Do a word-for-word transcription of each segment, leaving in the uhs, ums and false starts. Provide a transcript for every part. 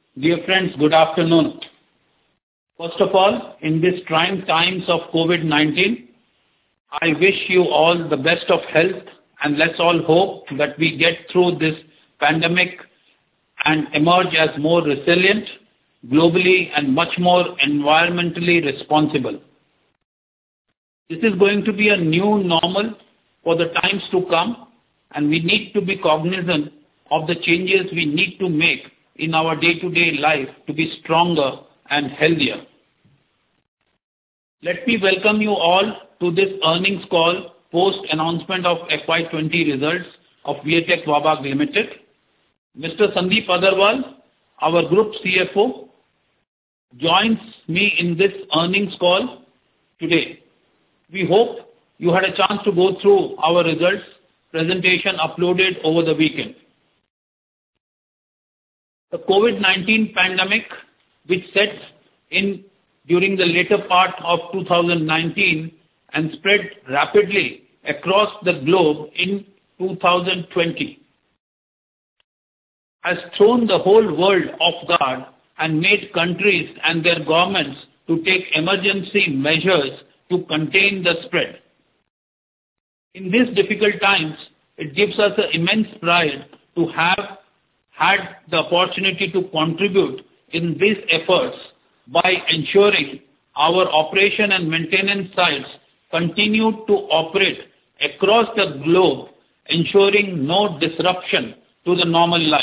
Dear friends, good afternoon. First of all, in these trying times of COVID nineteen, I wish you all the best of health, and let's all hope that we get through this pandemic and emerge as more resilient, globally and much more environmentally responsible. This is going to be a new normal for the times to come, and we need to be cognizant of the changes we need to make in our day-to-day life to be stronger and healthier. Let me welcome you all to this earnings call post announcement of F Y twenty results of Viatec Wabag Limited. Mister Sandeep Agarwal, our Group C F O, joins me in this earnings call today. We hope you had a chance to go through our results presentation uploaded over the weekend. The COVID nineteen pandemic, which sets in during the later part of two thousand nineteen and spread rapidly across the globe in two thousand twenty, has thrown the whole world off guard and made countries and their governments to take emergency measures to contain the spread. In these difficult times, it gives us an immense pride to have had the opportunity to contribute in these efforts by ensuring our operation and maintenance sites continue to operate across the globe, ensuring no disruption to the normal life.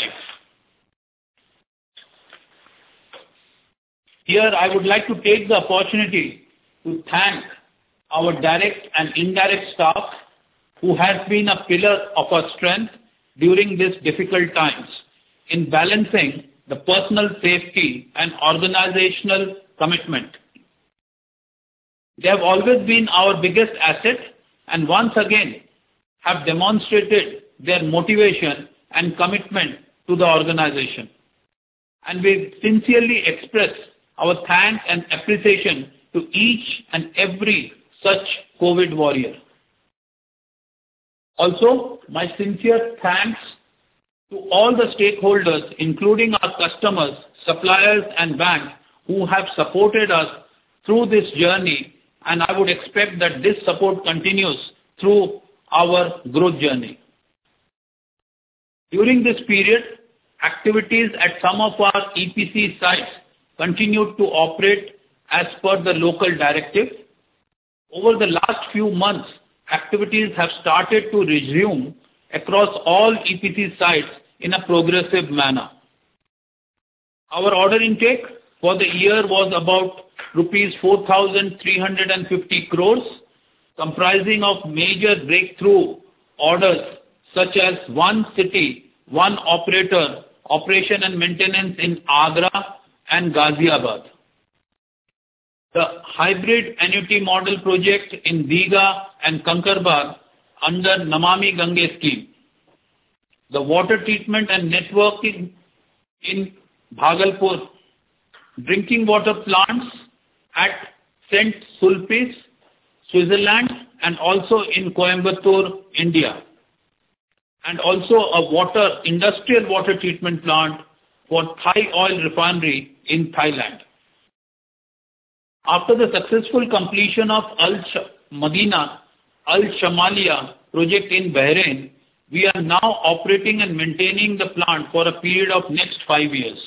Here, I would like to take the opportunity to thank our direct and indirect staff who has been a pillar of our strength during these difficult times in balancing the personal safety and organizational commitment. They have always been our biggest asset and once again have demonstrated their motivation and commitment to the organization. And we sincerely express our thanks and appreciation to each and every such COVID warrior. Also, my sincere thanks to all the stakeholders, including our customers, suppliers and banks who have supported us through this journey, and I would expect that this support continues through our growth journey. During this period, activities at some of our E P C sites continued to operate as per the local directive. Over the last few months, activities have started to resume across all E P C sites in a progressive manner. Our order intake for the year was about rupees four thousand three hundred fifty crores, comprising of major breakthrough orders such as One City, One Operator, operation and maintenance in Agra and Ghaziabad. The hybrid annuity model project in Digha and Kankerbagh under Namami Gange scheme. The water treatment and networking in Bhagalpur. Drinking water plants at Saint Sulpice, Switzerland, and also in Coimbatore, India. And also a water industrial water treatment plant for Thai Oil Refinery in Thailand. After the successful completion of Al Madina Al Shamalia project in Bahrain, we are now operating and maintaining the plant for a period of next five years.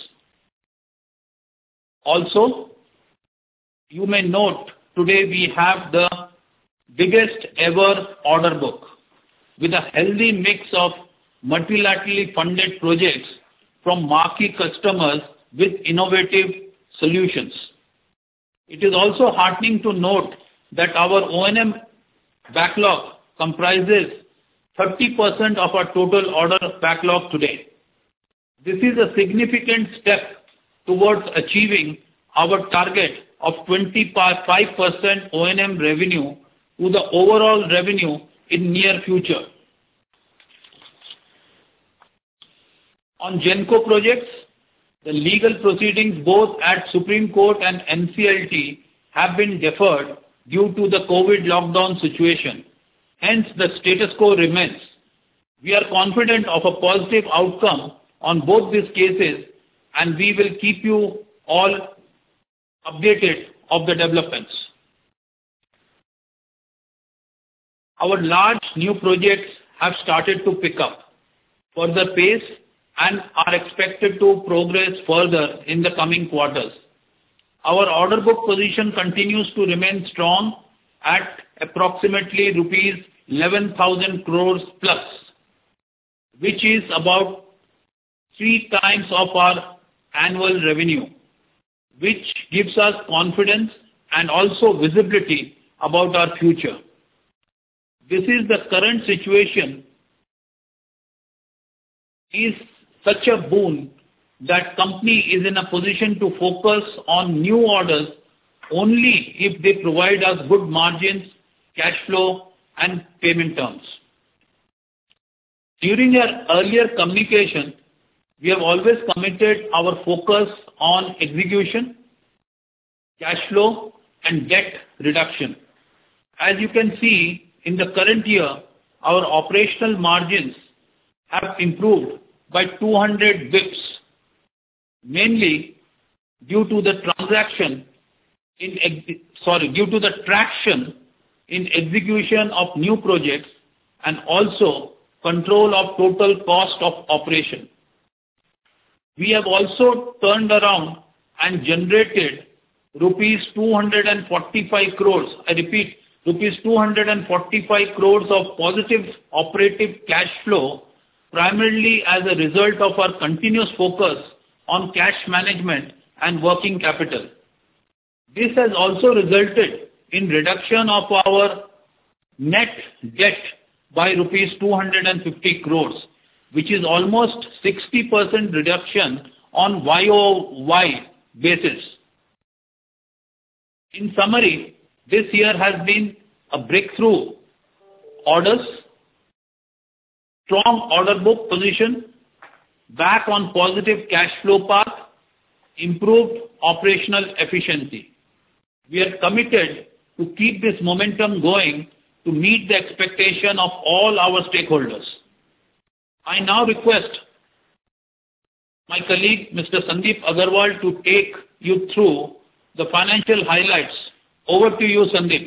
Also, you may note today we have the biggest ever order book with a healthy mix of multilaterally funded projects from marquee customers with innovative solutions. It is also heartening to note that our O and M backlog comprises thirty percent of our total order backlog today. This is a significant step towards achieving our target of twenty-five percent O and M revenue to the overall revenue in near future. On Genco projects, the legal proceedings both at Supreme Court and N C L T have been deferred due to the COVID lockdown situation. Hence, the status quo remains. We are confident of a positive outcome on both these cases and we will keep you all updated of the developments. Our large new projects have started to pick up further pace and are expected to progress further in the coming quarters. Our order book position continues to remain strong at approximately rupees eleven thousand crores plus, which is about three times of our annual revenue, which gives us confidence and also visibility about our future. This is the current situation is such a boon that company is in a position to focus on new orders only if they provide us good margins, cash flow, and payment terms. During our earlier communication, we have always committed our focus on execution, cash flow, and debt reduction. As you can see, in the current year, our operational margins have improved by two hundred basis points, mainly due to the transaction in ex- sorry, due to the traction in execution of new projects and also control of total cost of operation. We have also turned around and generated rupees two hundred forty-five crores. I repeat, rupees two hundred forty-five crores of positive operative cash flow, primarily as a result of our continuous focus on cash management and working capital. This has also resulted in reduction of our net debt by rupees two hundred fifty crores, which is almost sixty percent reduction on Y O Y basis. In summary, this year has been a breakthrough orders, strong order book position, back on positive cash flow path, improved operational efficiency. We are committed to keep this momentum going to meet the expectation of all our stakeholders. I now request my colleague, Mister Sandeep Agarwal, to take you through the financial highlights. Over to you, Sandeep.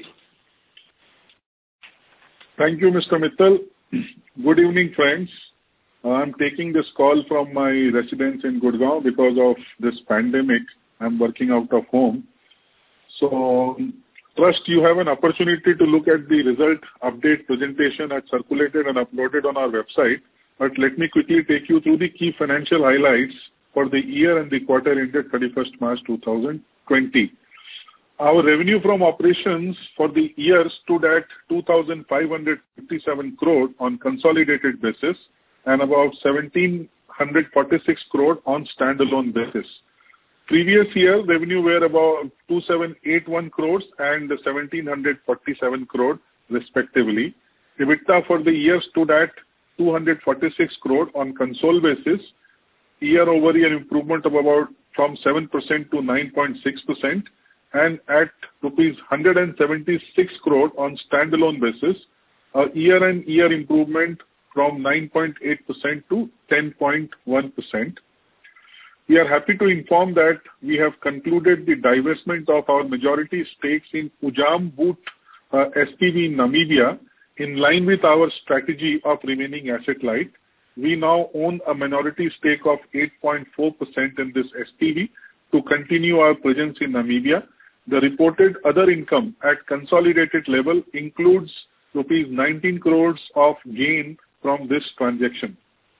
Thank you, Mister Mittal. Good evening, friends. I'm taking this call from my residence in Gurgaon because of this pandemic. I'm working out of home. So, trust you have an opportunity to look at the result update presentation that's circulated and uploaded on our website. But let me quickly take you through the key financial highlights for the year and the quarter ended thirty-first March two thousand twenty. Our revenue from operations for the year stood at two thousand five hundred fifty-seven crore on consolidated basis and about one thousand seven hundred forty-six crore on standalone basis. Previous year revenue were about two thousand seven hundred eighty-one crores and one thousand seven hundred forty-seven crore respectively. EBITDA for the year stood at two hundred forty-six crore on consol basis, year-over-year improvement of about from seven percent to nine point six percent, and at rupees one hundred seventy-six crore on standalone basis, a year-on-year improvement from nine point eight percent to ten point one percent. We are happy to inform that we have concluded the divestment of our majority stakes in Ujam Boot uh, S P V in Namibia in line with our strategy of remaining asset light. We now own a minority stake of eight point four percent in this S P V to continue our presence in Namibia. The reported other income at consolidated level includes rupees nineteen crores of gain from this transaction.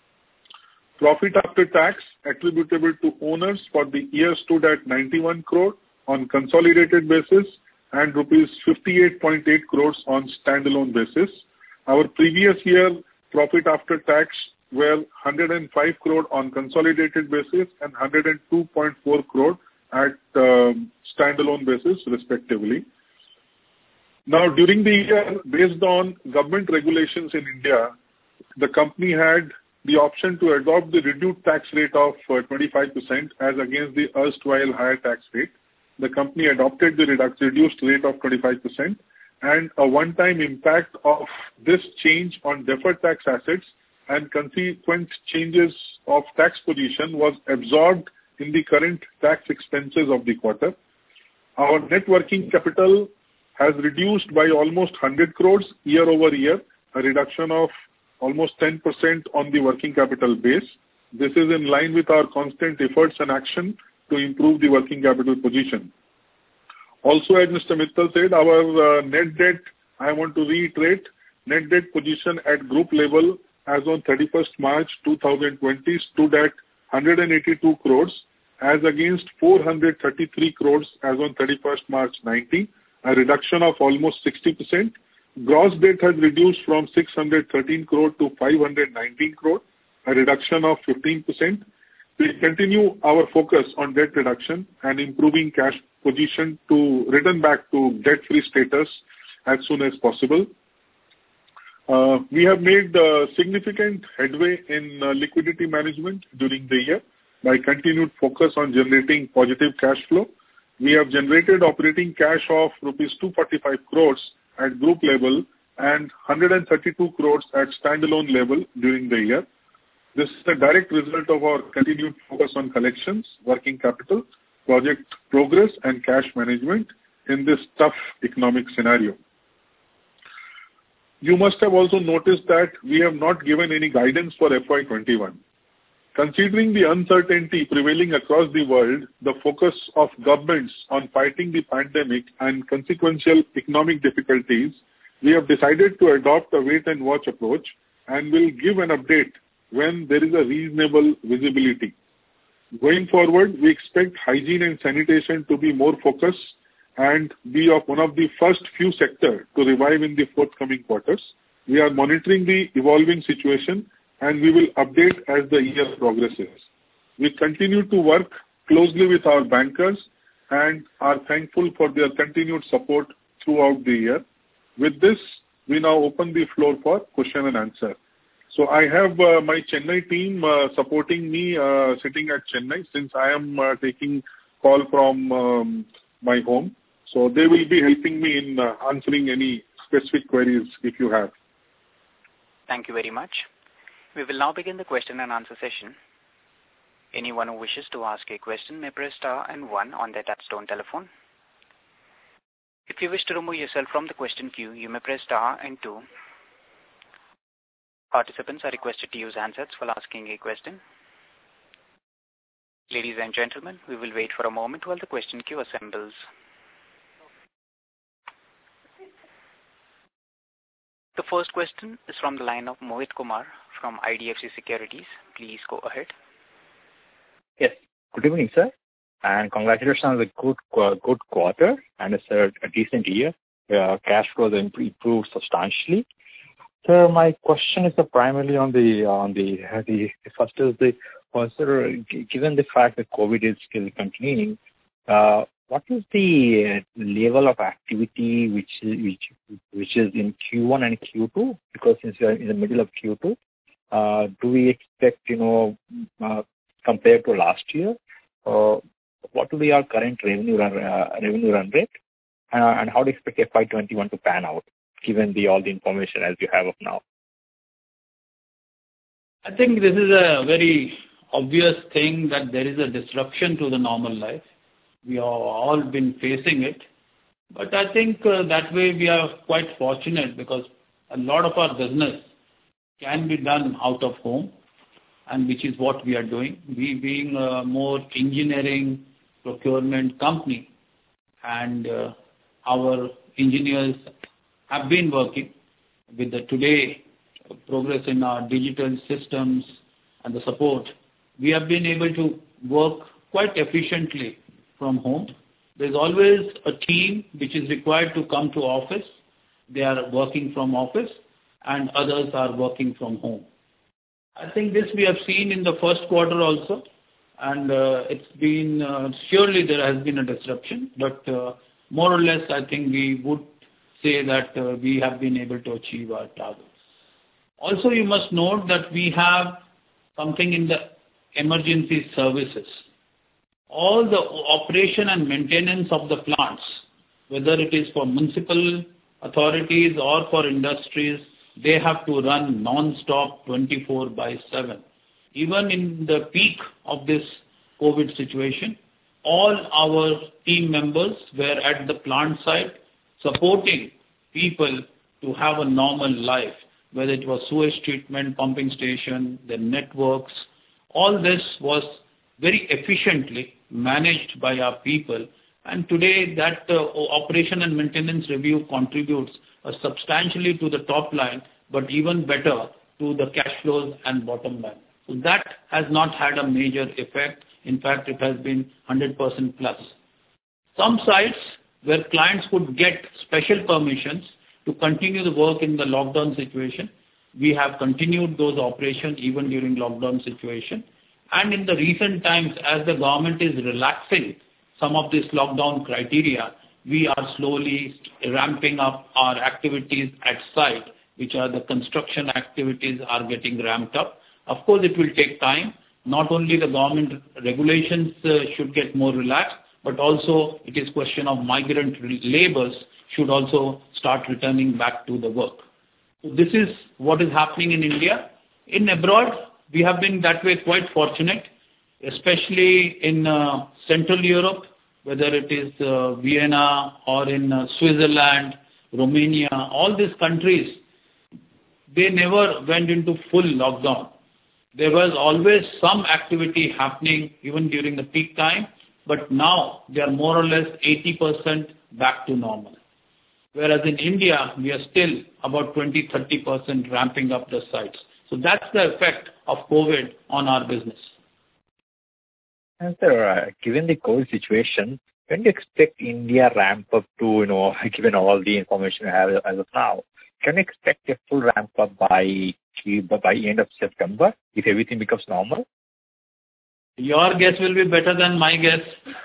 Profit after tax attributable to owners for the year stood at ninety-one crore on consolidated basis and rupees fifty-eight point eight crores on standalone basis. Our previous year profit after tax were one hundred five crore on consolidated basis and one hundred two point four crore at uh, standalone basis respectively. Now, during the year, based on government regulations in India, the company had the option to adopt the reduced tax rate of uh, twenty-five percent as against the erstwhile higher tax rate. The company adopted the reduced reduced rate of twenty-five percent, and a one-time impact of this change on deferred tax assets and consequent changes of tax position was absorbed in the current tax expenses of the quarter. Our net working capital has reduced by almost one hundred crores year-over-year, a reduction of almost ten percent on the working capital base. This is in line with our constant efforts and action to improve the working capital position. Also, as Mister Mittal said, our uh, net debt, I want to reiterate, net debt position at group level as on thirty-first March two thousand twenty stood at one hundred eighty-two crores as against four hundred thirty-three crores as on thirty-first March nineteen, a reduction of almost sixty percent. Gross debt has reduced from six hundred thirteen crore to five hundred nineteen crore, a reduction of fifteen percent. We continue our focus on debt reduction and improving cash position to return back to debt-free status as soon as possible. Uh, we have made uh, significant headway in uh, liquidity management during the year by continued focus on generating positive cash flow. We have generated operating cash of rupees two hundred forty-five crores at group level and one hundred thirty-two crores at standalone level during the year. This is a direct result of our continued focus on collections, working capital, project progress, and cash management in this tough economic scenario. You must have also noticed that we have not given any guidance for F Y twenty-one. Considering the uncertainty prevailing across the world, the focus of governments on fighting the pandemic and consequential economic difficulties, we have decided to adopt a wait-and-watch approach and will give an update when there is a reasonable visibility. Going forward, we expect hygiene and sanitation to be more focused and be of one of the first few sectors to revive in the forthcoming quarters. We are monitoring the evolving situation and we will update as the year progresses. We continue to work closely with our bankers and are thankful for their continued support throughout the year. With this, we now open the floor for question and answer. So I have uh, my Chennai team uh, supporting me uh, sitting at Chennai since I am uh, taking call from um, my home. So they will be helping me in uh, answering any specific queries if you have. Thank you very much. We will now begin the question and answer session. Anyone who wishes to ask a question may press star and one on their touchtone telephone. If you wish to remove yourself from the question queue, you may press star and two. Participants are requested to use handsets while asking a question. Ladies and gentlemen, we will wait for a moment while the question queue assembles. The first question is from the line of Mohit Kumar from I D F C Securities. Please go ahead. Yes. Good evening, sir. And congratulations on the good uh, good quarter and it's a, a decent year. Uh, cash flows improved substantially. So my question is uh, primarily on the on the uh, the first is the uh, sir, given the fact that COVID is still continuing, uh, what is the uh, level of activity which which which is in Q one and Q two? Because since we are in the middle of Q two, uh, do we expect you know uh, compared to last year, uh, what will be our current revenue run uh, revenue run rate, uh, and how do you expect F Y twenty-one to pan out, given the all the information as you have of now? I think this is a very obvious thing that there is a disruption to the normal life. We have all been facing it. But I think uh, that way we are quite fortunate because a lot of our business can be done out of home, and which is what we are doing. We being a more engineering procurement company, and uh, our engineers have been working with the today progress in our digital systems and the support. We have been able to work quite efficiently from home. There's always a team which is required to come to office. They are working from office and others are working from home. I think this we have seen in the first quarter also, and uh, it's been, uh, surely there has been a disruption, but uh, more or less I think we would say that uh, we have been able to achieve our targets. Also you must note that we have something in the emergency services. All the operation and maintenance of the plants, whether it is for municipal authorities or for industries, they have to run non-stop twenty-four by seven. Even in the peak of this COVID situation. All our team members were at the plant site supporting people to have a normal life, whether it was sewage treatment, pumping station, the networks. All this was very efficiently managed by our people. And today that uh, operation and maintenance review contributes uh, substantially to the top line, but even better to the cash flows and bottom line. So that has not had a major effect. In fact, it has been one hundred percent plus. Some sites where clients could get special permissions to continue the work in the lockdown situation, we have continued those operations even during lockdown situation. And in the recent times, as the government is relaxing some of this lockdown criteria, we are slowly ramping up our activities at site, which are the construction activities are getting ramped up. Of course, it will take time. Not only the government regulations uh, should get more relaxed, but also it is question of migrant laborers should also start returning back to the work. So this is what is happening in India. In abroad, we have been that way quite fortunate, especially in uh, Central Europe, whether it is uh, Vienna or in uh, Switzerland, Romania, all these countries, they never went into full lockdown. There was always some activity happening even during the peak time, but now they are more or less eighty percent back to normal. Whereas in India, we are still about twenty to thirty percent ramping up the sites. So that's the effect of COVID on our business. And sir, uh, given the COVID situation, when do you expect India ramp up to, you know, given all the information you have as of now, can you expect a full ramp up by by end of September if everything becomes normal? Your guess will be better than my guess.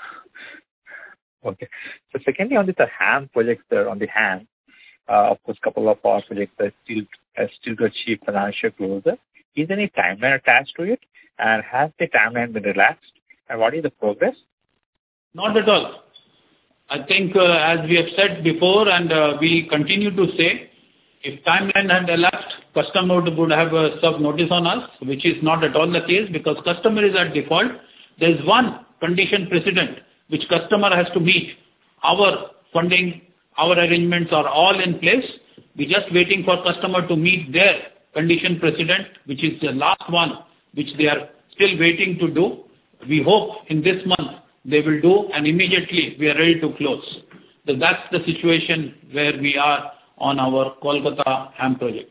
Okay. So secondly, on this uh, HAM project, sir, on the HAM, uh, of course, a couple of our projects are still, uh, still to achieve financial closure. Is there any timeline attached to it? And has the timeline been relaxed? And what is the progress? Not at all. I think, uh, as we have said before, and uh, we continue to say, if timeline had elapsed, customer would have uh, served notice on us, which is not at all the case because customer is at default. There is one condition precedent which customer has to meet. Our funding, our arrangements are all in place. We're just waiting for customer to meet their condition precedent, which is the last one, which they are still waiting to do. We hope in this month they will do, and immediately we are ready to close. So that's the situation where we are on our Kolkata HAM project.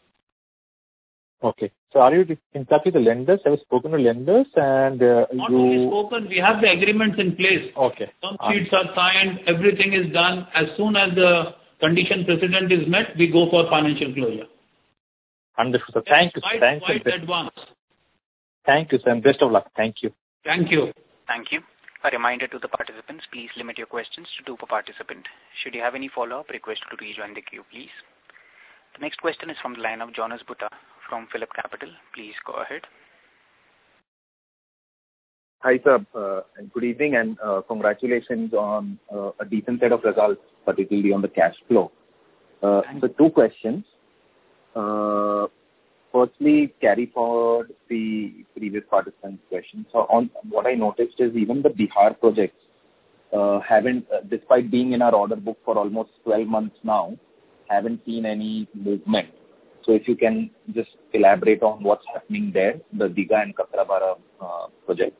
Okay. So are you in touch with the lenders? Have you spoken to lenders? And uh, Not you... only spoken, we have the agreements in place. Okay. Some sheets are signed, everything is done. As soon as the condition precedent is met, we go for financial closure. Understood, sir. Thank you. Quite, Thank quite you. advanced. Thank you, sir. And best of luck. Thank you. Thank you. Thank you. A reminder to the participants, please limit your questions to two per participant. Should you have any follow-up, request to rejoin the queue, please. The next question is from the line of Jonas Bhutta from Phillip Capital. Please go ahead. Hi, sir. Uh, and good evening, and uh, congratulations on uh, a decent set of results, particularly on the cash flow. Uh, so two questions. Uh, Firstly, carry forward the previous participant's question. So on what I noticed is even the Bihar projects uh, haven't, uh, despite being in our order book for almost twelve months now, haven't seen any movement. So if you can just elaborate on what's happening there, the Digha and Katrapara uh, projects.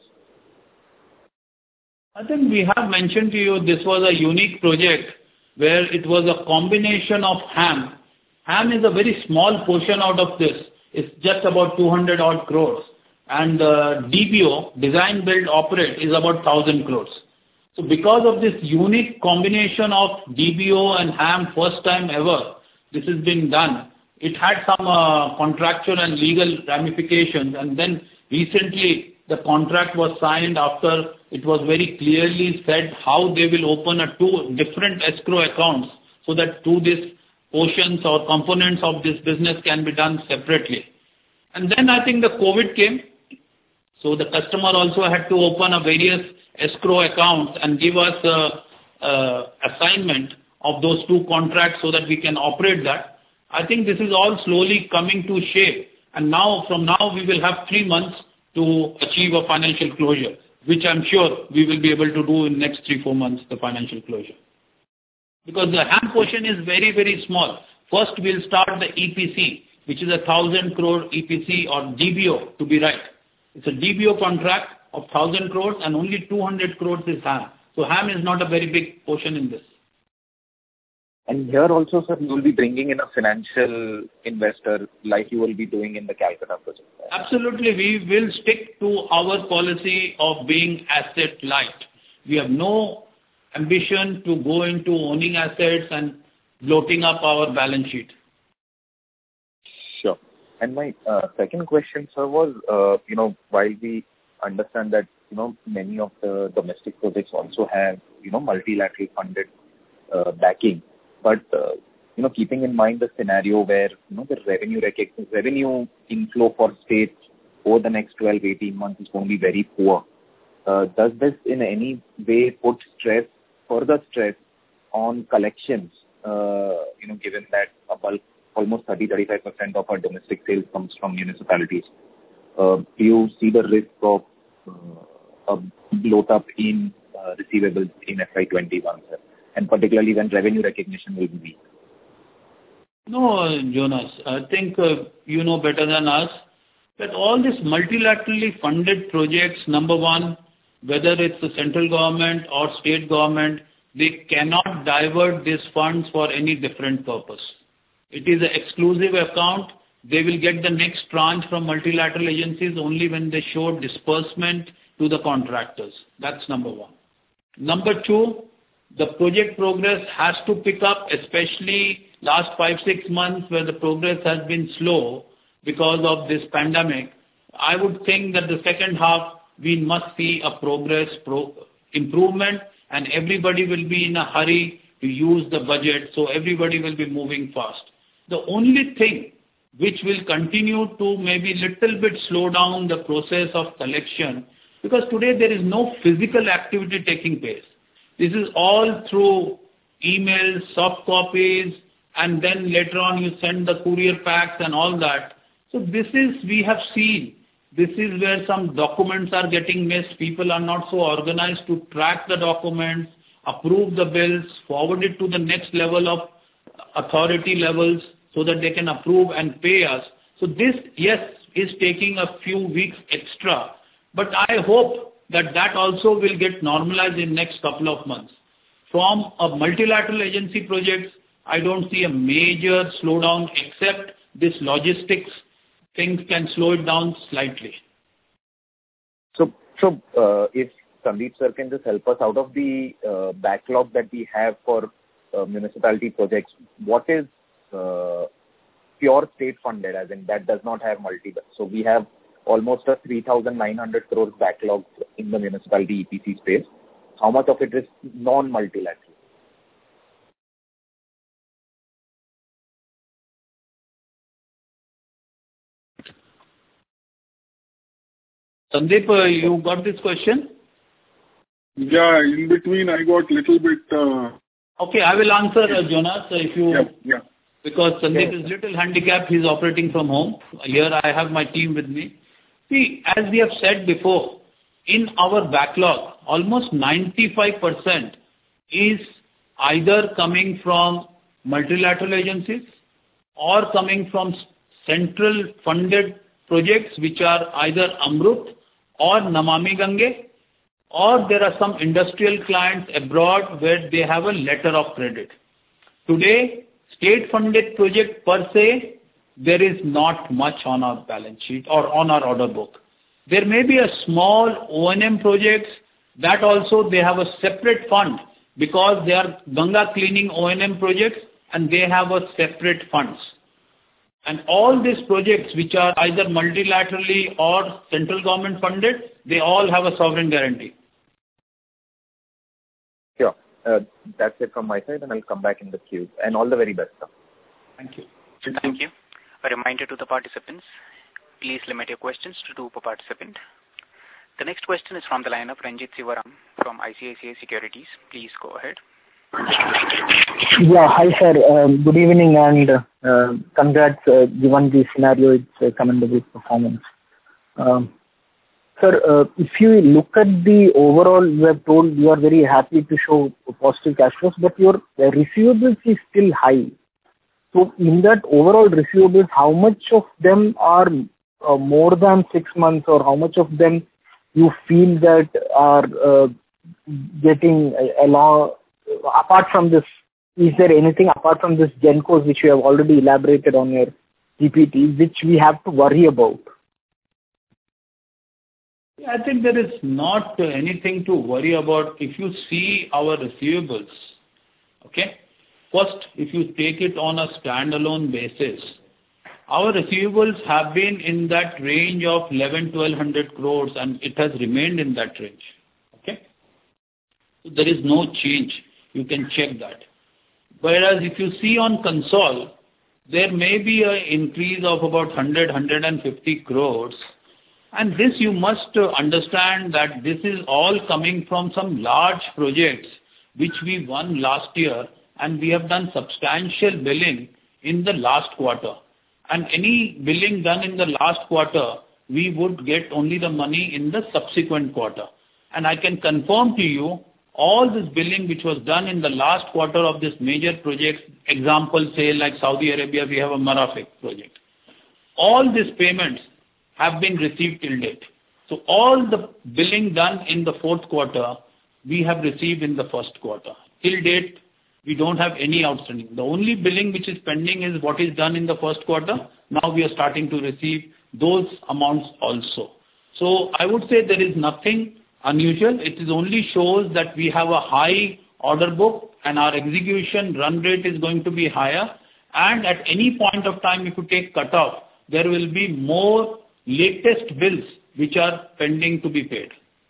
I think we have mentioned to you this was a unique project where it was a combination of HAM. HAM is a very small portion out of this. It's just about two hundred odd crores. And uh, D B O, Design Build Operate, is about one thousand crores. So because of this unique combination of D B O and HAM, first time ever, this has been done. It had some uh, contractual and legal ramifications. And then recently, the contract was signed after it was very clearly said how they will open a two different escrow accounts so that two this portions or components of this business can be done separately. And then I think the COVID came. So the customer also had to open a various escrow accounts and give us a, a assignment of those two contracts so that we can operate that. I think this is all slowly coming to shape. And now, from now, we will have three months to achieve a financial closure. which I'm sure we will be able to do in next three, four months, the financial closure. Because the HAM portion is very, very small. First, we'll start the E P C, which is a one thousand crore E P C or D B O, to be right. It's a D B O contract of one thousand crores and only two hundred crores is HAM. So HAM is not a very big portion in this. And here also, sir, you will be bringing in a financial investor like you will be doing in the Calcutta project. Right? Absolutely. We will stick to our policy of being asset light. We have no ambition to go into owning assets and bloating up our balance sheet. Sure. And my uh, second question, sir, was, uh, you know, while we understand that, you know, many of the domestic projects also have, you know, multilateral funded uh, backing. But, uh, you know, keeping in mind the scenario where, you know, the revenue rec- revenue inflow for states over the next twelve, eighteen months is going to be very poor. Uh, does this in any way put stress, further stress on collections, uh, you know, given that a bulk, almost thirty to thirty-five percent of our domestic sales comes from municipalities? Uh, do you see the risk of uh, a bloat up in uh, receivables in F Y twenty-one, sir? And particularly when revenue recognition will be weak? No, Jonas. I think uh, you know better than us that all these multilaterally funded projects, number one, whether it's the central government or state government, they cannot divert these funds for any different purpose. It is an exclusive account. They will get the next tranche from multilateral agencies only when they show disbursement to the contractors. That's number one. Number two, the project progress has to pick up, especially last five, six months where the progress has been slow because of this pandemic. I would think that the second half, we must see a progress pro- improvement and everybody will be in a hurry to use the budget, so everybody will be moving fast. The only thing which will continue to maybe little bit slow down the process of collection, because today there is no physical activity taking place. This is all through emails, soft copies, and then later on you send the courier packs and all that. So this is, we have seen, this is where some documents are getting missed. People are not so organized to track the documents, approve the bills, forward it to the next level of authority levels so that they can approve and pay us. So this, yes, is taking a few weeks extra. But I hope that that also will get normalized in next couple of months. From a multilateral agency projects, I don't see a major slowdown except this logistics things can slow it down slightly. So, so uh, if Sandeep sir can just help us out of the uh, backlog that we have for uh, municipality projects, what is uh, pure state funded, as in that does not have multi? So we have almost a three thousand nine hundred crores backlog in the municipality E P C space. How much of it is non-multilateral? Sandeep, uh, you got this question? Yeah, in between I got little bit... Uh, okay, I will answer, uh, Jonas, uh, if you... Yeah, yeah. Because Sandeep Yeah. is little handicapped, he's operating from home. Here I have my team with me. See, as we have said before, in our backlog, almost ninety-five percent is either coming from multilateral agencies or coming from central funded projects which are either Amrut or Namami Gange, or there are some industrial clients abroad where they have a letter of credit. Today, state funded project per se, there is not much on our balance sheet or on our order book. There may be a small O and M projects that also they have a separate fund because they are Ganga cleaning O and M projects and they have a separate funds. And all these projects which are either multilaterally or central government funded, they all have a sovereign guarantee. Sure. Uh, that's it from my side and I'll come back in the queue. And all the very best, sir. Thank you. Thank you. A reminder to the participants, please limit your questions to two per participant. The next question is from the line of Ranjit Sivaram from I C I C I Securities. Please go ahead. Yeah, hi sir. Um, good evening and uh, congrats. Uh, given the scenario, it's a commendable performance. Um, Sir, uh, if you look at the overall, you have told you are very happy to show positive cash flows, but your uh, receivables is still high. So in that overall receivables, how much of them are uh, more than six months, or how much of them you feel that are uh, getting a, a law, apart from this, is there anything apart from this GenCos which you have already elaborated on your G P T, which we have to worry about? I think there is not uh, anything to worry about. If you see our receivables, okay, first, if you take it on a standalone basis, our receivables have been in that range of eleven, twelve hundred crores, and it has remained in that range. Okay, so there is no change. You can check that. Whereas if you see on console, there may be an increase of about one hundred, one hundred fifty crores. And this you must understand that this is all coming from some large projects which we won last year, and we have done substantial billing in the last quarter. And any billing done in the last quarter, we would get only the money in the subsequent quarter. And I can confirm to you, all this billing which was done in the last quarter of this major project, example say like Saudi Arabia, we have a Marafiq project. All these payments have been received till date. So all the billing done in the fourth quarter, we have received in the first quarter. Till date, we don't have any outstanding. The only billing which is pending is what is done in the first quarter. Now we are starting to receive those amounts also. So I would say there is nothing unusual. It is only shows that we have a high order book and our execution run rate is going to be higher. And at any point of time, if you take cutoff, there will be more latest bills which are pending to be paid.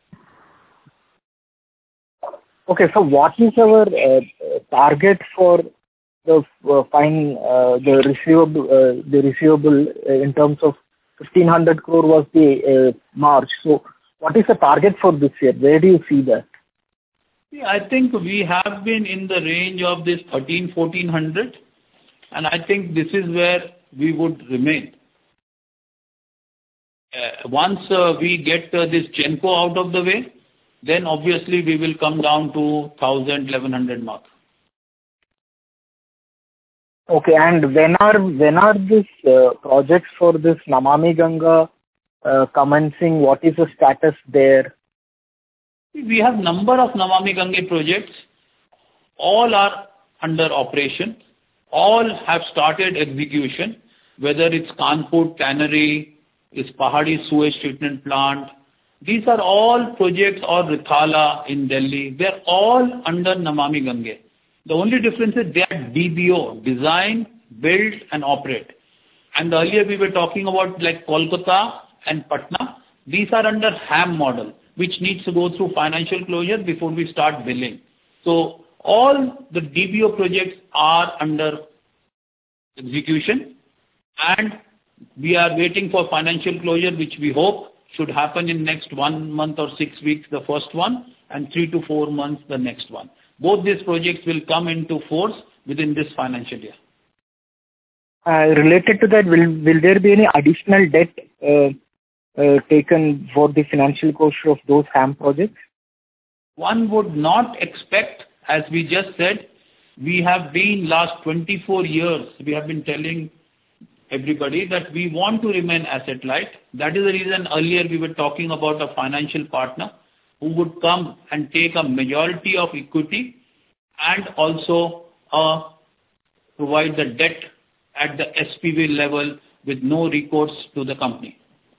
Okay, so what is our uh, target for the uh, fine, uh, the receivable, uh, the receivable uh, in terms of fifteen hundred crore was the uh, March. So what is the target for this year? Where do you see that? Yeah, I think we have been in the range of this thirteen, fourteen hundred, and I think this is where we would remain. Uh, once uh, we get uh, this GenCo out of the way, then obviously we will come down to one thousand, eleven hundred mark. Okay, and when are when are these uh, projects for this Namami Ganga uh, commencing? What is the status there? We have number of Namami Ganga projects. All are under operation. All have started execution, whether it's Kanpur Tannery, is Pahadi Sewage Treatment Plant. These are all projects, or Rithala in Delhi. They're all under Namami Ganga. The only difference is they are D B O, design, build and operate. And earlier we were talking about like Kolkata and Patna. These are under H A M model, which needs to go through financial closure before we start billing. So all the D B O projects are under execution, and we are waiting for financial closure, which we hope should happen in next one month or six weeks, the first one, and three to four months, the next one. Both these projects will come into force within this financial year. Uh, related to that, will will there be any additional debt uh, uh, taken for the financial closure of those H A M projects? One would not expect, as we just said, we have been last twenty-four years, we have been telling everybody that we want to remain asset light. That is the reason earlier we were talking about a financial partner who would come and take a majority of equity and also uh, provide the debt at the S P V level with no recourse to the company.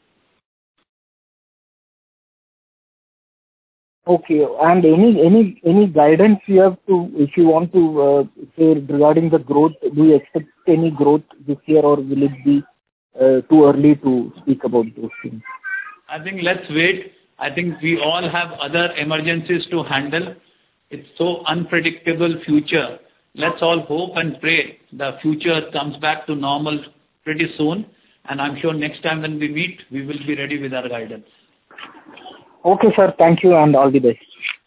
Okay, and any any any guidance you have to, if you want to uh, say regarding the growth, do you expect any growth this year, or will it be uh, too early to speak about those things? I think let's wait. I think we all have other emergencies to handle. It's so unpredictable future. Let's all hope and pray the future comes back to normal pretty soon. And I'm sure next time when we meet, we will be ready with our guidance. Okay, sir. Thank you and all the best.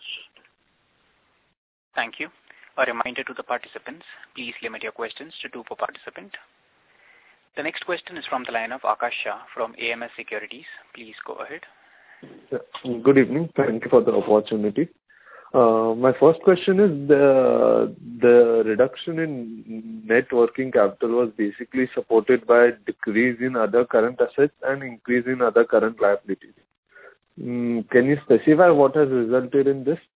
Thank you. A reminder to the participants, please limit your questions to two per participant. The next question is from the line of Akash Shah from A M S Securities. Please go ahead. Good evening. Thank you for the opportunity. Uh, my first question is the the reduction in net working capital was basically supported by decrease in other current assets and increase in other current liabilities. Mm, can you specify what has resulted in this?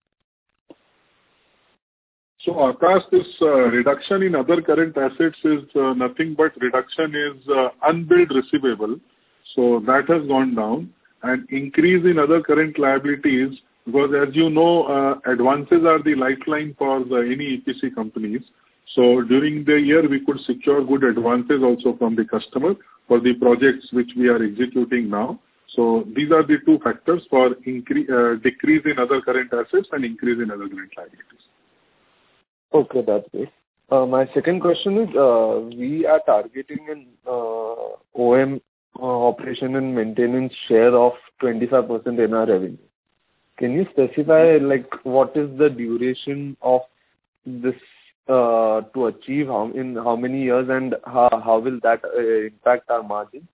So Akash, this uh, reduction in other current assets is uh, nothing but reduction is uh, unbilled receivable. So that has gone down, and increase in other current liabilities, because as you know, uh, advances are the lifeline for the, any E P C companies. So during the year, we could secure good advances also from the customer for the projects which we are executing now. So these are the two factors for increase, uh, decrease in other current assets and increase in other current liabilities. Okay, that's great. Uh, my second question is, uh, we are targeting an uh, O M uh, operation and maintenance share of twenty-five percent in our revenue. Can you specify, like, what is the duration of this uh, to achieve, how, in how many years, and how, how will that uh, impact our margin?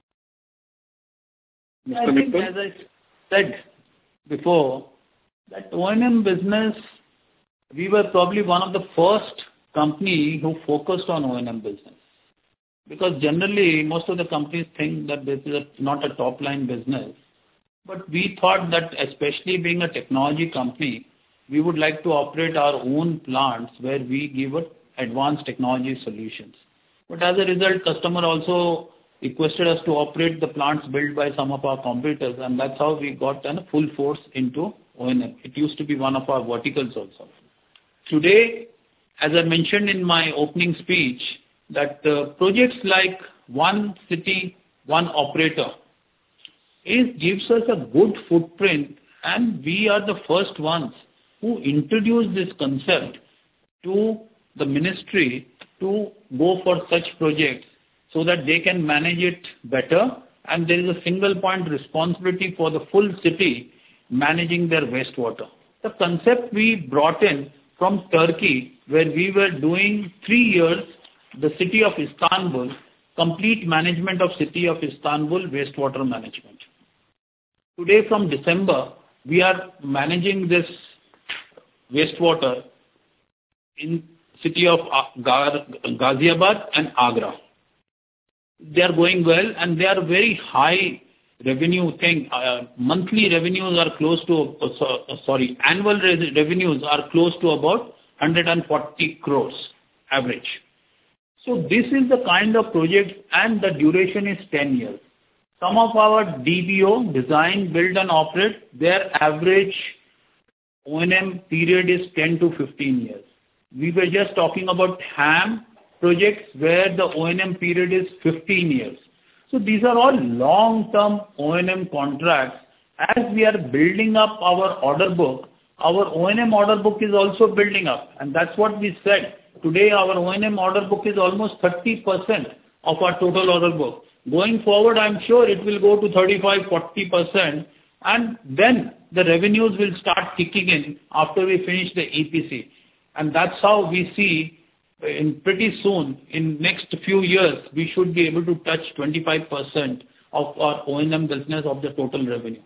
I think, as I said before, that O and M business, we were probably one of the first company who focused on O and M business. Because generally, most of the companies think that this is a, not a top-line business. But we thought that, especially being a technology company, we would like to operate our own plants where we give it advanced technology solutions. But as a result, customer also requested us to operate the plants built by some of our competitors, and that's how we got a full force into O and M. It used to be one of our verticals also. Today, as I mentioned in my opening speech, that uh, projects like One City, One Operator is gives us a good footprint, and we are the first ones who introduced this concept to the ministry to go for such projects so that they can manage it better, and there is a single point responsibility for the full city managing their wastewater. The concept we brought in from Turkey, where we were doing three years, the city of Istanbul, complete management of city of Istanbul wastewater management. Today from December, we are managing this wastewater in city of Ghaziabad and Agra. They are going well, and they are very high revenue thing. Uh, monthly revenues are close to, uh, so, uh, sorry, annual re- revenues are close to about one hundred forty crores average. So this is the kind of project, and the duration is ten years. Some of our D B O, design, build and operate, their average O and M period is ten to fifteen years. We were just talking about HAM projects where the O and M period is fifteen years. So these are all long-term O and M contracts. As we are building up our order book, our O and M order book is also building up. And that's what we said. Today our O and M order book is almost thirty percent of our total order book. Going forward, I'm sure it will go to thirty-five to forty percent. And then the revenues will start kicking in after we finish the E P C. And that's how we see in pretty soon, in next few years, we should be able to touch twenty-five percent of our O and M business of the total revenue.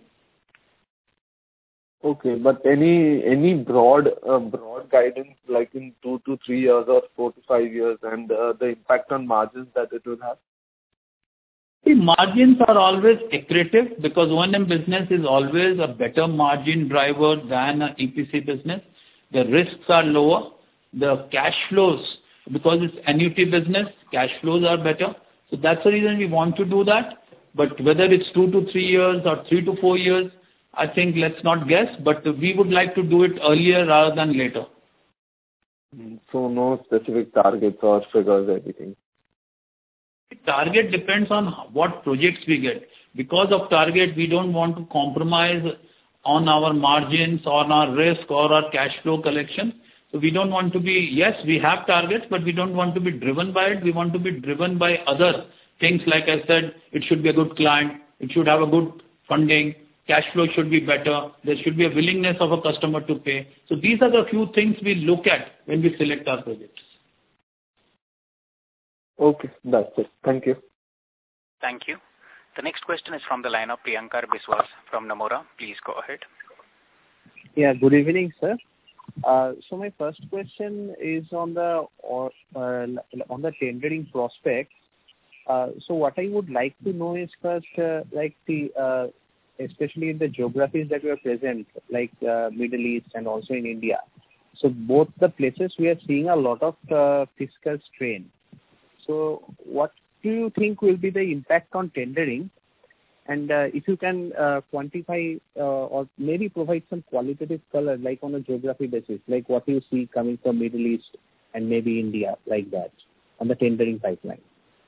Okay, but any any broad uh, broad guidance, like in two to three years or four to five years, and uh, the impact on margins that it will have? The margins are always accretive because O and M business is always a better margin driver than an E P C business. The risks are lower. The cash flows, because it's annuity business, cash flows are better. So that's the reason we want to do that. But whether it's two to three years or three to four years, I think let's not guess, but we would like to do it earlier rather than later. So no specific targets or figures, everything? Target depends on what projects we get. Because of target, we don't want to compromise on our margins, on our risk or our cash flow collection. So we don't want to be, yes, we have targets, but we don't want to be driven by it. We want to be driven by other things. Like I said, it should be a good client. It should have a good funding. Cash flow should be better. There should be a willingness of a customer to pay. So these are the few things we look at when we select our projects. Okay, that's it. Thank you. Thank you. The next question is from the line of Priyankar Biswas from Nomura. Please go ahead. Yeah, good evening, sir. Uh, so my first question is on the or, uh, on the tendering prospects. Uh, so what I would like to know is first, uh, like the uh, especially in the geographies that we are present, like uh, Middle East and also in India. So both the places we are seeing a lot of uh, fiscal strain. So what do you think will be the impact on tendering? And uh, if you can uh, quantify uh, or maybe provide some qualitative color, like on a geography basis, like what you see coming from Middle East and maybe India, like that, on the tendering pipeline.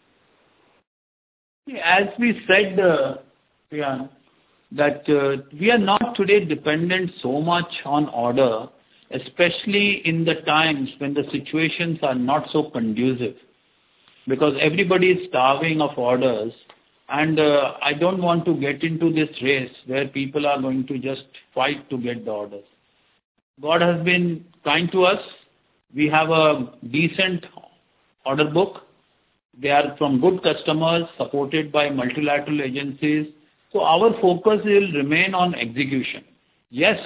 As we said, uh, yeah, that uh, we are not today dependent so much on order, especially in the times when the situations are not so conducive, because everybody is starving of orders. And uh, I don't want to get into this race where people are going to just fight to get the orders. God has been kind to us. We have a decent order book. They are from good customers, supported by multilateral agencies. So our focus will remain on execution. Yes,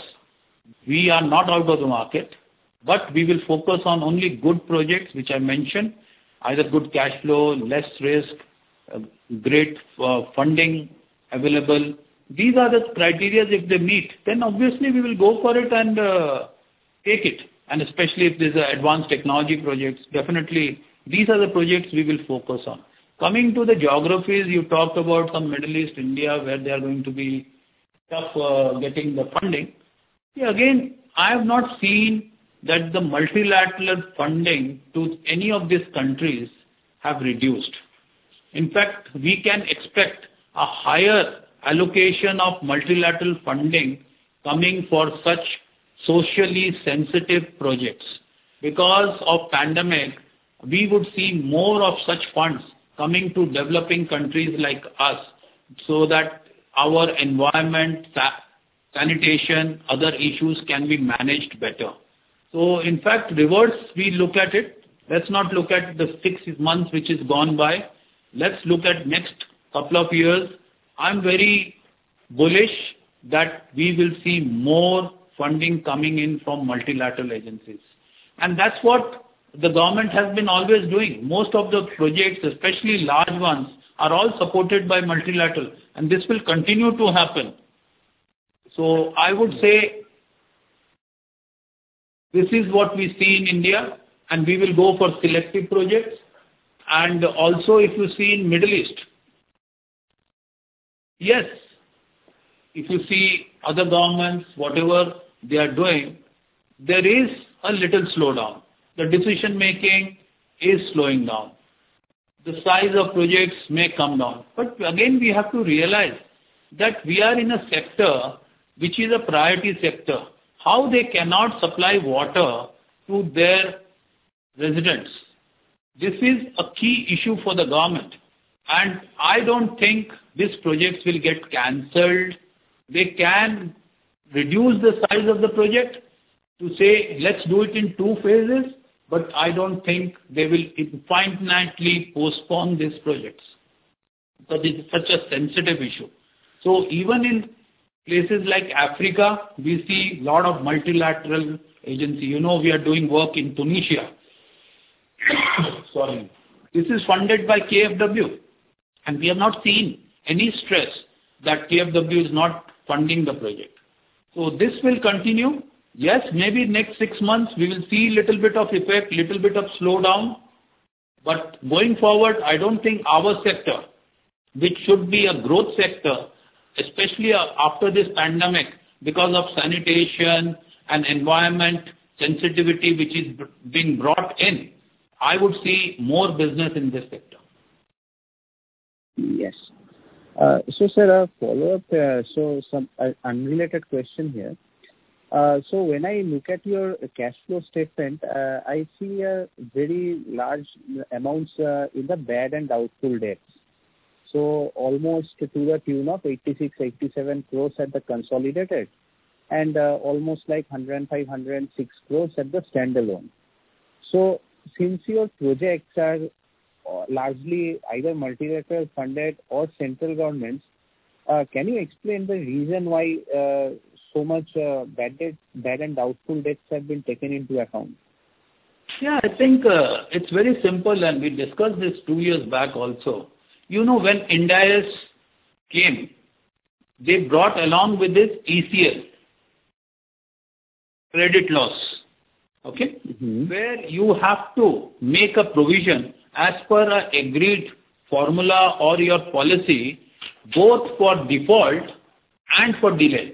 we are not out of the market, but we will focus on only good projects, which I mentioned, either good cash flow, less risk, uh, great uh, funding available. These are the criteria. If they meet, then obviously we will go for it and uh, take it. And especially if there's advanced technology projects, definitely these are the projects we will focus on. Coming to the geographies, you talked about some Middle East, India, where they are going to be tough uh, getting the funding. See, again, I have not seen that the multilateral funding to any of these countries have reduced. In fact, we can expect a higher allocation of multilateral funding coming for such socially sensitive projects. Because of pandemic, we would see more of such funds coming to developing countries like us, so that our environment, sanitation, other issues can be managed better. So in fact, reverse, we look at it. Let's not look at the six months which is gone by. Let's look at next couple of years. I'm very bullish that we will see more funding coming in from multilateral agencies. And that's what the government has been always doing. Most of the projects, especially large ones, are all supported by multilateral. And this will continue to happen. So I would say this is what we see in India, and we will go for selective projects. And also if you see in Middle East, yes, if you see other governments, whatever they are doing, there is a little slowdown. The decision making is slowing down. The size of projects may come down. But again, we have to realize that we are in a sector which is a priority sector. How they cannot supply water to their residents? This is a key issue for the government. And I don't think these projects will get cancelled. They can reduce the size of the project to say, let's do it in two phases, but I don't think they will infinitely postpone these projects, because it's such a sensitive issue. So even in places like Africa, we see a lot of multilateral agency. You know, we are doing work in Tunisia. Sorry. This is funded by K F W. And we have not seen any stress that K F W is not funding the project. So this will continue. Yes, maybe next six months we will see little bit of effect, little bit of slowdown. But going forward, I don't think our sector, which should be a growth sector, especially after this pandemic, because of sanitation and environment sensitivity which is being brought in, I would see more business in this sector. Yes. Uh, so, sir, a follow-up, uh, so some uh, unrelated question here. Uh, so, when I look at your cash flow statement, uh, I see a very large amounts uh, in the bad and doubtful debts. So, almost to the tune of eighty-six, eighty-seven crores at the consolidated, and uh, almost like one hundred five, one hundred six crores at the standalone. So, since your projects are largely either multilateral funded or central governments. Uh, can you explain the reason why uh, so much uh, bad debt, bad and doubtful debts have been taken into account? Yeah, I think uh, it's very simple, and we discussed this two years back also. You know, when Ind AS came, they brought along with this E C L, credit loss, okay, mm-hmm. where you have to make a provision as per a agreed formula or your policy, both for default and for delay.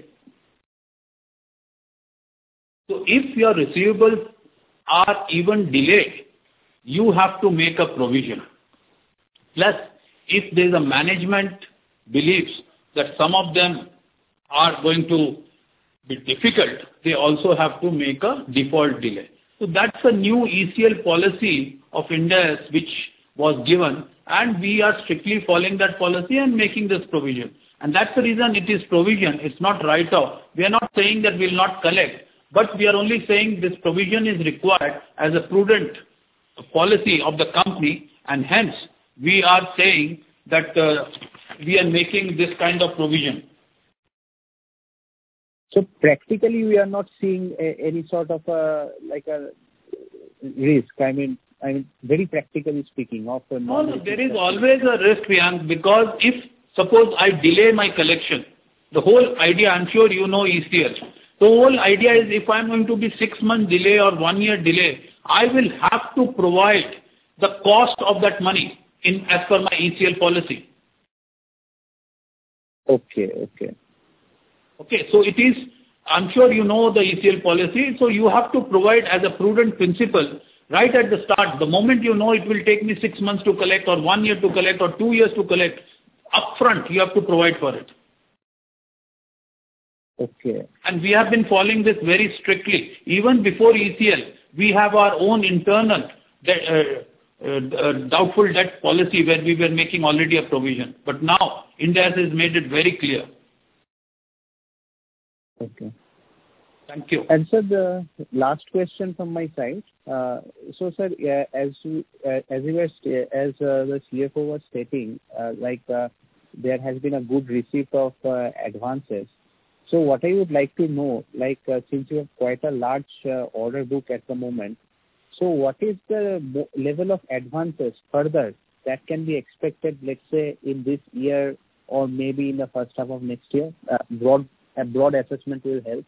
So if your receivables are even delayed, you have to make a provision. Plus, if there is a management believes that some of them are going to be difficult, they also have to make a default delay. So that's a new E C L policy of Ind AS which was given, and we are strictly following that policy and making this provision. And that's the reason it is provision, it's not write-off. We are not saying that we will not collect, but we are only saying this provision is required as a prudent policy of the company, and hence we are saying that uh, we are making this kind of provision. So practically we are not seeing a, any sort of a, like a risk. I mean, I mean, very practically speaking. Of a no, no, there is always a risk, Priyank, because if suppose I delay my collection, the whole idea, I'm sure you know E C L. The whole idea is if I'm going to be six months delay or one year delay, I will have to provide the cost of that money in as per my E C L policy. Okay, okay. Okay, so it is, I'm sure you know the E C L policy, so you have to provide as a prudent principle right at the start. The moment you know it will take me six months to collect or one year to collect or two years to collect, upfront you have to provide for it. Okay. And we have been following this very strictly. Even before E C L, we have our own internal de- uh, uh, doubtful debt policy where we were making already a provision. But now, Ind AS has made it very clear. Okay. Thank you. And sir, the last question from my side. Uh, so, sir, uh, as you, uh, as you were st- as uh, the C F O was stating, uh, like uh, there has been a good receipt of uh, advances. So, what I would like to know, like uh, since you have quite a large uh, order book at the moment, so what is the mo- level of advances further that can be expected, let's say, in this year or maybe in the first half of next year? Uh, broad a broad assessment will help.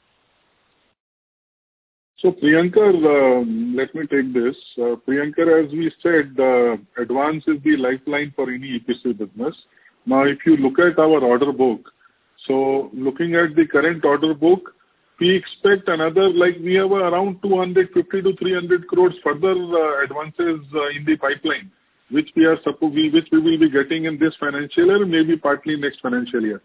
So Priyankar, uh, let me take this. Uh, Priyankar, as we said, uh, advance is the lifeline for any E P C business. Now, if you look at our order book, so looking at the current order book, we expect another, like we have around two hundred fifty to three hundred crores further uh, advances uh, in the pipeline, which we are supposed, which we will be getting in this financial year, maybe partly next financial year.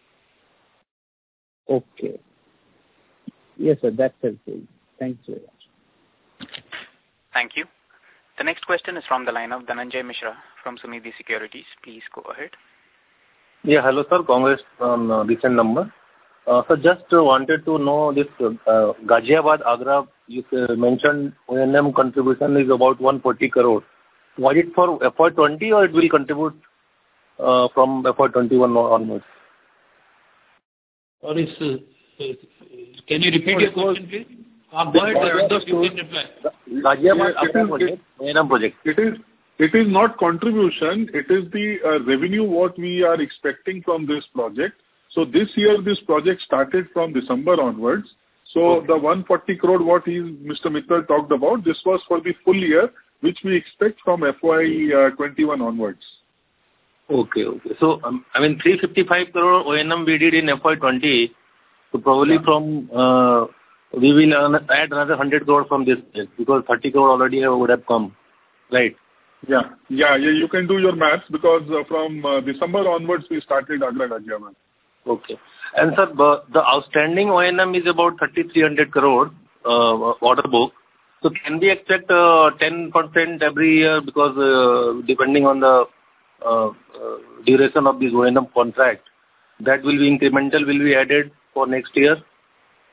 Okay. Yes, sir, that's helpful. Thanks very much. Thank you. The next question is from the line of Dhananjay Mishra from Sunidhi Securities. Please go ahead. Yeah, hello sir. Congrats on uh, recent number. Uh, so just uh, wanted to know this uh, Ghaziabad, Agra, you uh, mentioned O and M contribution is about one hundred forty crore. Was it for F Y twenty or it will contribute uh, from F Y twenty-one onwards? Sorry, sir. Can you repeat your question, please? Uh, go ahead, you can reply. Ghaziabad, Agra project, O and M project. It is, it is not contribution, it is the uh, revenue what we are expecting from this project. So this year, this project started from December onwards. So okay. The one hundred forty crore what he, Mister Mittal talked about, this was for the full year, which we expect from F Y twenty-one onwards. Okay, okay. So, um, I mean, three hundred fifty-five crore O and M we did in F Y twenty. So probably yeah. from, uh, we will add another one hundred crore from this project because thirty crore already would have come, right? Yeah, yeah, yeah. You can do your maths because uh, from uh, December onwards we started Agra Ghaziabad. Okay. And sir, the outstanding O and M is about thirty-three hundred crore uh, order book. So can we expect uh, ten percent every year because uh, depending on the uh, uh, duration of this O and M contract, that will be incremental, will be added for next year?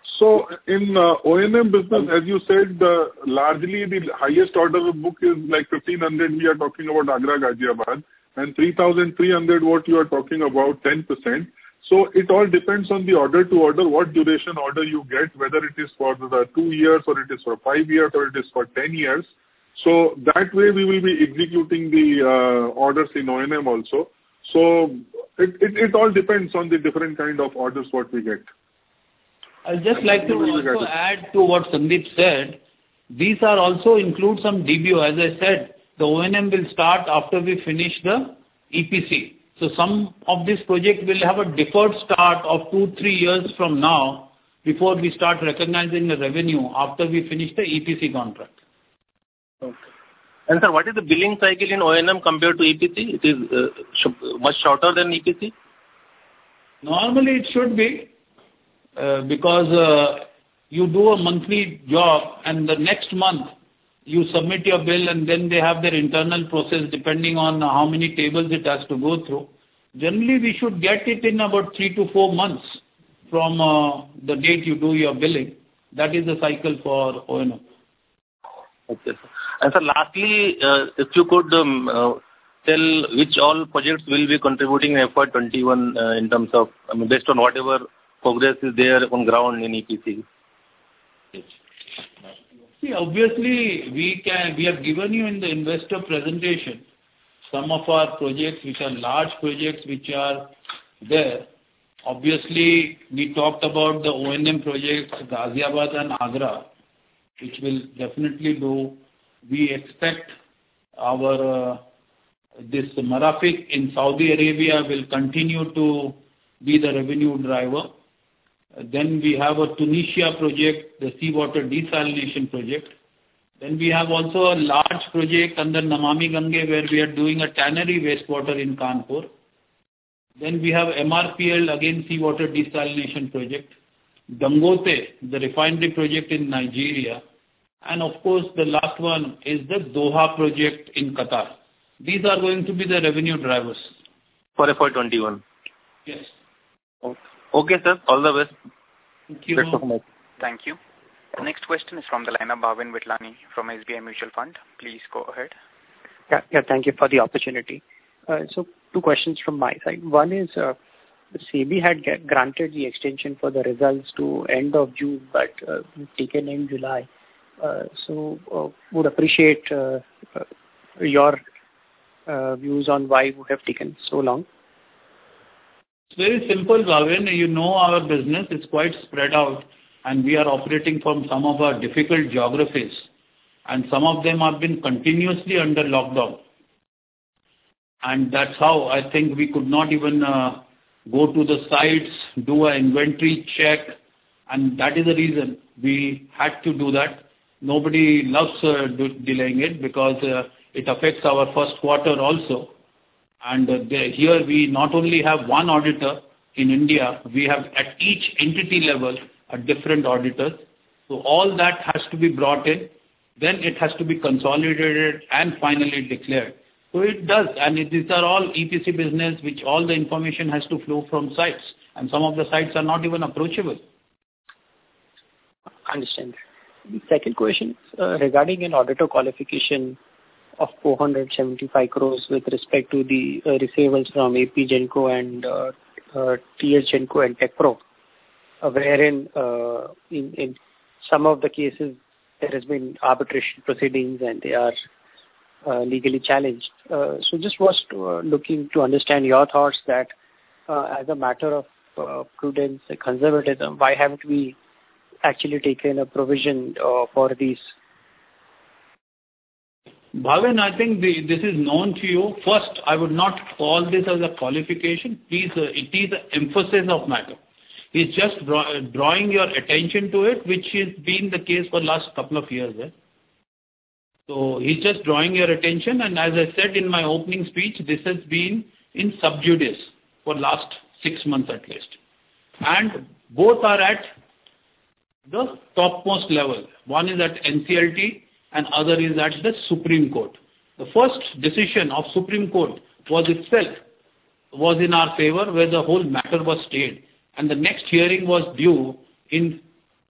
So in uh, O and M business, as you said, uh, largely the highest order book is like fifteen hundred. We are talking about Agra Ghaziabad, and three thousand three hundred what you are talking about, ten percent. So it all depends on the order to order, what duration order you get, whether it is for the two years or it is for five years or it is for ten years. So that way we will be executing the uh, orders in O and M also. So it, it, it all depends on the different kind of orders what we get. I'd just like to also add to what Sandeep said. These are also include some D B O. As I said, the O and M will start after we finish the E P C. So some of this project will have a deferred start of two, three years from now before we start recognizing the revenue after we finish the E P C contract. Okay. And sir, what is the billing cycle in O and M compared to E P C? It is uh, sh- much shorter than E P C? Normally it should be uh, because uh, you do a monthly job and the next month you submit your bill and then they have their internal process depending on how many tables it has to go through. Generally we should get it in about three to four months from uh, the date you do your billing. That is the cycle for O and M. Okay, sir. And sir, lastly, uh, if you could um, uh, tell which all projects will be contributing in F Y twenty-one uh, in terms of, I mean, based on whatever progress is there on ground in E P C. See, obviously, we can we have given you in the investor presentation some of our projects which are large projects which are there. Obviously, we talked about the O and M projects, Ghaziabad and Agra, which will definitely do. We expect our uh, this Marafiq in Saudi Arabia will continue to be the revenue driver. Then we have a Tunisia project, the seawater desalination project. Then we have also a large project under Namami Gange where we are doing a tannery wastewater in Kanpur. Then we have M R P L, again seawater desalination project. Dangote, the refinery project in Nigeria. And of course the last one is the Doha project in Qatar. These are going to be the revenue drivers. For F Y twenty-one? Yes. Okay. Okay, sir. All the best. Thank you. Thank you. The next question is from the line of Bhavin Vitlani from S B I Mutual Fund. Please go ahead. Yeah, yeah. Thank you for the opportunity. Uh, so, two questions from my side. One is, uh, SEBI had get granted the extension for the results to end of June, but uh, taken in July. Uh, so, uh, would appreciate uh, uh, your uh, views on why you have taken so long. It's very simple, Bhavin. You know our business is quite spread out and we are operating from some of our difficult geographies and some of them have been continuously under lockdown. And that's how I think we could not even uh, go to the sites, do an inventory check, and that is the reason we had to do that. Nobody loves uh, do- delaying it because uh, it affects our first quarter also. And uh, there, here we not only have one auditor in India, we have at each entity level a different auditors. So all that has to be brought in, then it has to be consolidated and finally declared. So it does, and it, these are all E P C business which all the information has to flow from sites, and some of the sites are not even approachable. Understand. The second question is uh, regarding an auditor qualification of four hundred seventy-five crores with respect to the uh, receivables from A P Genco and uh, uh, T S Genco and TechPro, uh, wherein uh, in, in some of the cases there has been arbitration proceedings and they are uh, legally challenged. Uh, so just was to, uh, looking to understand your thoughts that uh, as a matter of uh, prudence, conservatism, why haven't we actually taken a provision uh, for these? Bhavin, I think the, this is known to you. First, I would not call this as a qualification. Please, uh, it is an emphasis of matter. He's just draw, drawing your attention to it, which has been the case for the last couple of years. Eh? So he's just drawing your attention, and as I said in my opening speech, this has been in sub judice for last six months at least. And both are at the topmost level. One is at N C L T and other is at the Supreme Court. The first decision of Supreme Court was itself was in our favor, where the whole matter was stayed, and the next hearing was due in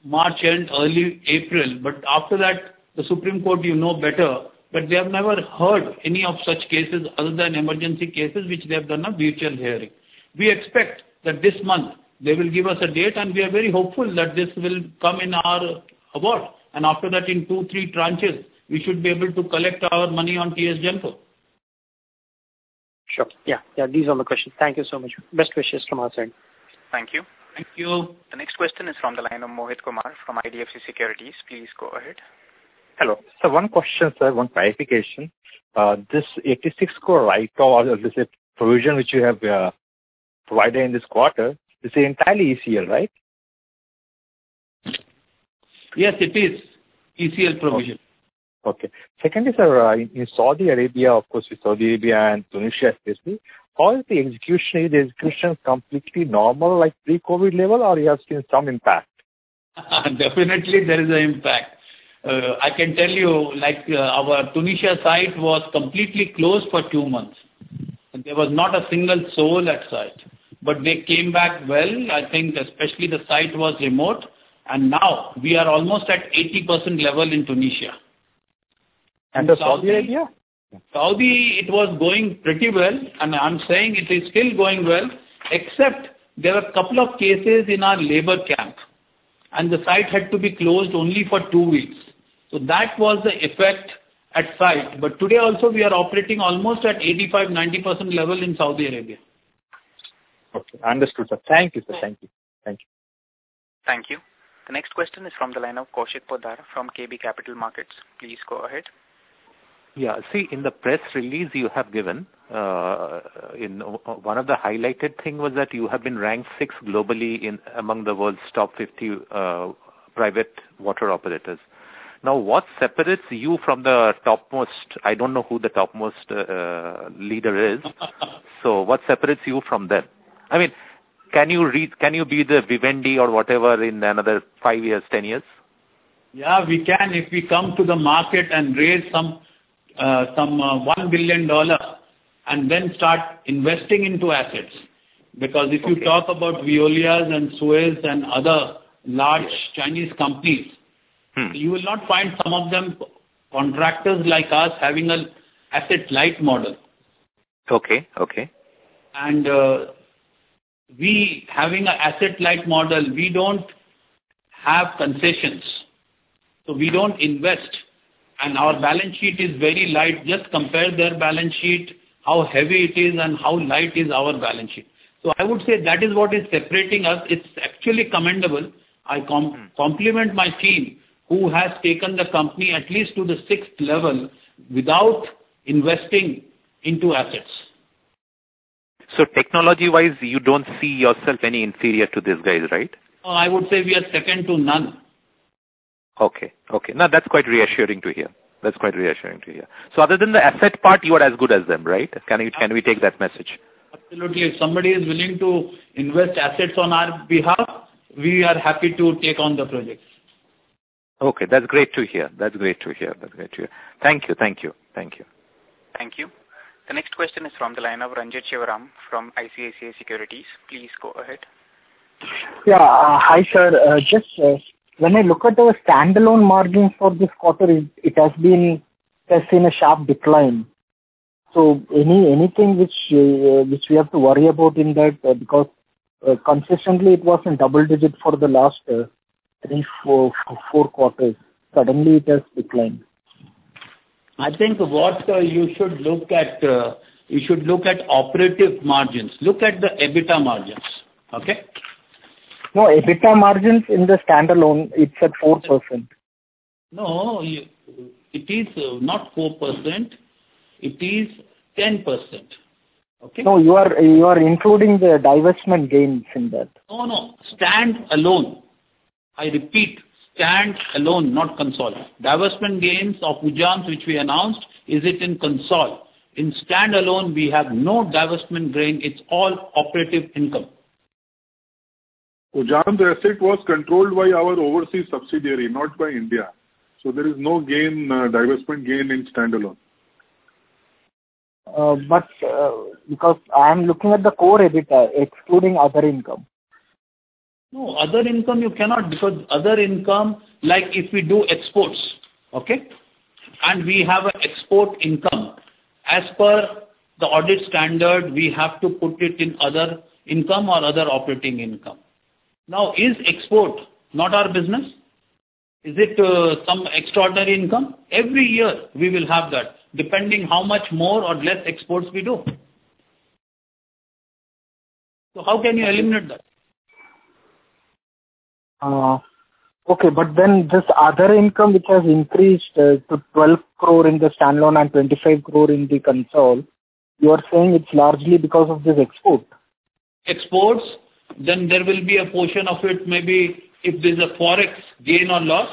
March end, early April. But after that, the Supreme Court, you know better, but they have never heard any of such cases other than emergency cases which they have done a virtual hearing. We expect that this month they will give us a date, and we are very hopeful that this will come in our award. And after that, in two, three tranches, we should be able to collect our money on T S Genco. Sure. Yeah, yeah. These are my questions. Thank you so much. Best wishes from our side. Thank you. Thank you. The next question is from the line of Mohit Kumar from I D F C Securities. Please go ahead. Hello. So one question, sir, one clarification. Uh, this eighty-six crore write-off, or this provision which you have uh, provided in this quarter, is entirely E C L, right? Yes, it is E C L provision. Okay. Secondly, sir, uh, in, in Saudi Arabia, of course, with Saudi Arabia and Tunisia especially, how is the execution? Is the execution completely normal, like pre-COVID level, or you have seen some impact? Definitely, there is an impact. Uh, I can tell you, like uh, our Tunisia site was completely closed for two months. And there was not a single soul at site. But they came back well. I think especially the site was remote. And now we are almost at eighty percent level in Tunisia. And the Saudi Arabia? Saudi, it was going pretty well. And I'm saying it is still going well, except there were a couple of cases in our labor camp. And the site had to be closed only for two weeks. So that was the effect at site. But today also we are operating almost at eighty-five to ninety percent level in Saudi Arabia. Okay, understood, sir. Thank you, sir. Thank you. Thank you. Thank you. The next question is from the line of Kaushik Poddar from K B Capital Markets. Please go ahead. Yeah, see, in the press release you have given, uh, in one of the highlighted thing was that you have been ranked sixth globally in among the world's top fifty uh, private water operators. Now, what separates you from the topmost? I don't know who the topmost uh, leader is. So, what separates you from them? I mean, can you read? Can you be the Vivendi or whatever in another five years, ten years? Yeah, we can if we come to the market and raise some uh, some uh, one billion dollar and then start investing into assets. Because if you okay. talk about Veolia's and Suez and other large yes. Chinese companies, hmm. you will not find some of them contractors like us having an asset light model. Okay, okay. And uh, we having an asset light model, we don't have concessions. So we don't invest. And our balance sheet is very light. Just compare their balance sheet, how heavy it is and how light is our balance sheet. So I would say that is what is separating us. It's actually commendable. I com- compliment my team who has taken the company at least to the sixth level without investing into assets. So technology-wise, you don't see yourself any inferior to these guys, right? Uh, I would say we are second to none. Okay, okay. Now that's quite reassuring to hear. That's quite reassuring to hear. So other than the asset part, you are as good as them, right? Can we, can we take that message? Absolutely. If somebody is willing to invest assets on our behalf, we are happy to take on the projects. Okay, that's great to hear. That's great to hear. That's great to hear. Thank you, thank you, thank you. Thank you. The next question is from the line of Ranjit Shivaram from I C I C I Securities. Please go ahead. Yeah, uh, hi sir. Uh, just uh, when I look at our standalone margins for this quarter, it, it has been has seen a sharp decline. So any anything which uh, which we have to worry about in that uh, because uh, consistently it was in double digit for the last uh, three four four quarters. Suddenly it has declined. I think what uh, you should look at, uh, you should look at operative margins. Look at the EBITDA margins. Okay? No, EBITDA margins in the standalone, it's at four percent. No, you, it is uh, not four percent. It is ten percent. Okay? No, you are you are including the divestment gains in that. No, no. Stand alone. I repeat. Stand alone, not console. Divestment gains of Ujans, which we announced, is it in console? In stand alone, we have no divestment gain. It's all operative income. Ujans asset was controlled by our overseas subsidiary, not by India. So there is no gain, uh, divestment gain in standalone. Uh, but uh, because I am looking at the core EBITDA, excluding other income. No, other income you cannot, because other income, like if we do exports, okay, and we have an export income, as per the audit standard, we have to put it in other income or other operating income. Now, is export not our business? Is it uh, some extraordinary income? Every year we will have that, depending how much more or less exports we do. So how can you eliminate that? Uh, okay, but then this other income which has increased uh, to twelve crore in the standalone and twenty-five crore in the console, you are saying it's largely because of this export? Exports, then there will be a portion of it, maybe if there's a forex gain or loss,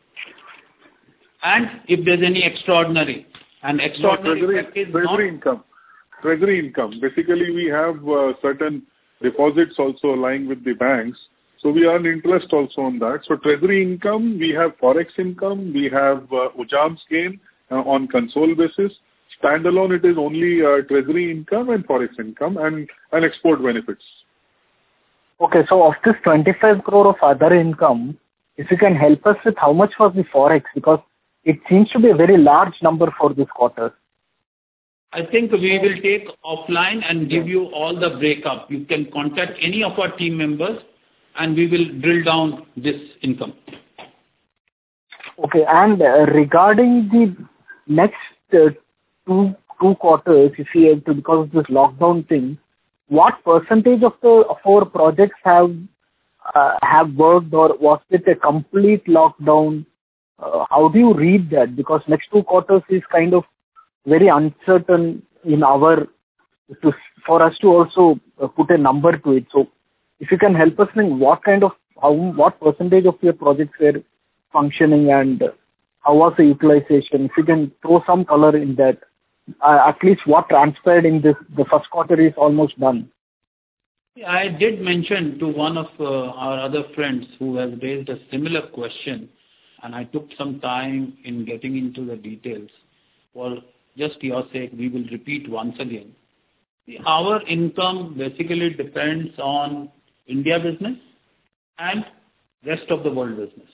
and if there's any extraordinary. And extraordinary no, treasury, is treasury not income. Treasury income. Basically, we have uh, certain deposits also lying with the banks. So we earn interest also on that. So treasury income, we have forex income, we have uh, Ujam's gain uh, on console basis. Standalone, it is only uh, treasury income and forex income and, and export benefits. Okay, so of this twenty-five crore of other income, if you can help us with how much was the forex, because it seems to be a very large number for this quarter. I think we will take offline and give you all the breakup. You can contact any of our team members and we will drill down this income. Okay, and uh, regarding the next uh, two two quarters, if you have to, because of this lockdown thing, what percentage of the of our projects have uh, have worked, or was it a complete lockdown? Uh, how do you read that? Because next two quarters is kind of very uncertain in our to, for us to also uh, put a number to it. So, if you can help us think what kind of how what percentage of your projects were functioning and how was the utilization? If you can throw some color in that, uh, at least what transpired in this the first quarter is almost done. I did mention to one of uh, our other friends who has raised a similar question, and I took some time in getting into the details. For just your sake, we will repeat once again. Our income basically depends on India business and rest of the world business.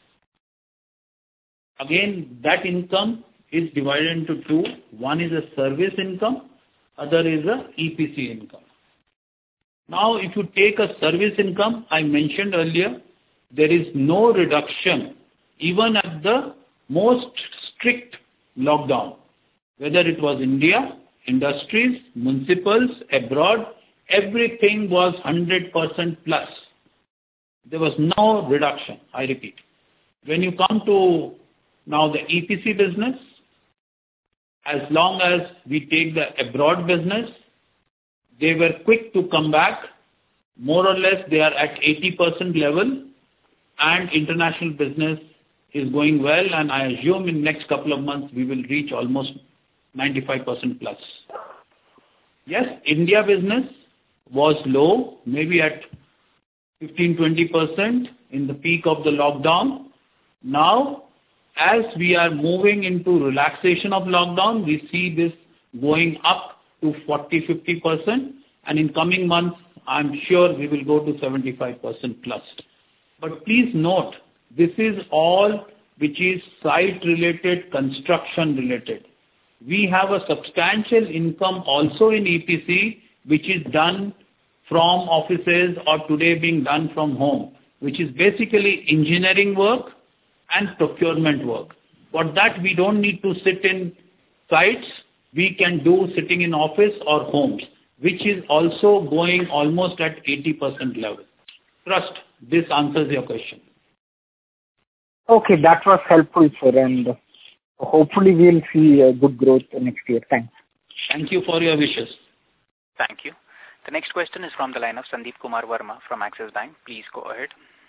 Again, that income is divided into two. One is a service income, other is a E P C income. Now, if you take a service income, I mentioned earlier, there is no reduction even at the most strict lockdown. Whether it was India, industries, municipals, abroad, everything was one hundred percent plus. There was no reduction, I repeat. When you come to now the E P C business, as long as we take the abroad business, they were quick to come back. More or less, they are at eighty percent level, and international business is going well, and I assume in next couple of months we will reach almost ninety-five percent plus. Yes, India business was low, maybe at fifteen to twenty percent in the peak of the lockdown. Now, as we are moving into relaxation of lockdown, we see this going up to forty to fifty percent, and in coming months, I'm sure we will go to seventy-five percent plus. But please note, this is all which is site-related, construction-related. We have a substantial income also in E P C, which is done from offices or today being done from home, which is basically engineering work and procurement work. For that, we don't need to sit in sites. We can do sitting in office or homes, which is also going almost at eighty percent level. Trust, this answers your question. Okay, that was helpful, sir, and hopefully we'll see uh, good growth next year. Thanks. Thank you for your wishes. Thank you. The next question is from the line of Sandeep Kumar Verma from Axis Bank. Please go ahead.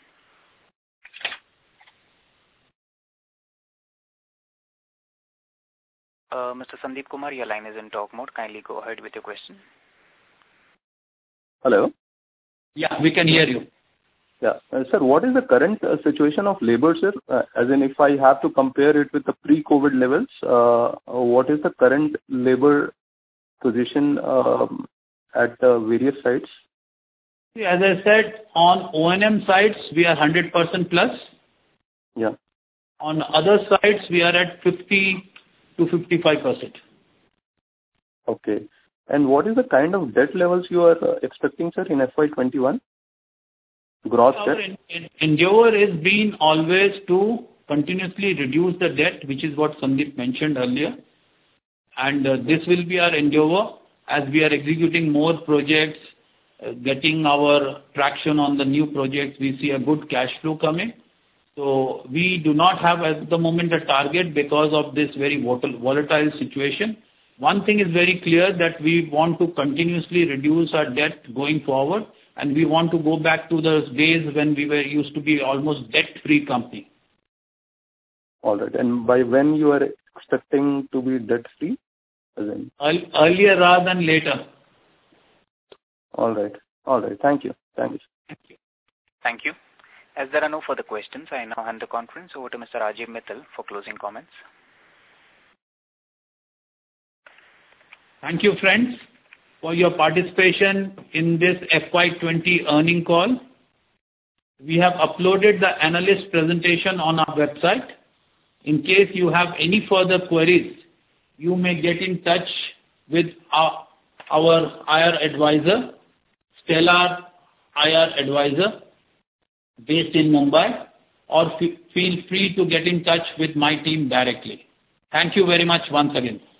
Uh, Mister Sandeep Kumar, your line is in talk mode. Kindly go ahead with your question. Hello? Yeah, we can hear you. Yeah. Uh, sir, what is the current uh, situation of labor, sir? Uh, as in, if I have to compare it with the pre-COVID levels, uh, what is the current labor position um, at uh, various sites? As I said, on O and M sites, we are one hundred percent plus. Yeah. On other sites, we are at fifty to fifty-five percent. Okay. And what is the kind of debt levels you are uh, expecting, sir, in F Y twenty-one? Gross Our debt? in, in, endeavor has been always to continuously reduce the debt, which is what Sandeep mentioned earlier. And uh, this will be our endeavor as we are executing more projects, uh, getting our traction on the new projects. We see a good cash flow coming. So we do not have at the moment a target because of this very volatile situation. One thing is very clear, that we want to continuously reduce our debt going forward, and we want to go back to those days when we were used to be almost debt-free company. All right. And by when you are expecting to be debt-free? Earlier rather than later. All right. All right. Thank you. Thank you. Thank you. Thank you. As there are no further questions, I now hand the conference over to Mister Rajiv Mittal for closing comments. Thank you, friends, for your participation in this F Y twenty earning call. We have uploaded the analyst presentation on our website. In case you have any further queries, you may get in touch with our, our I R advisor, Stellar I R advisor, based in Mumbai, or f- feel free to get in touch with my team directly. Thank you very much once again.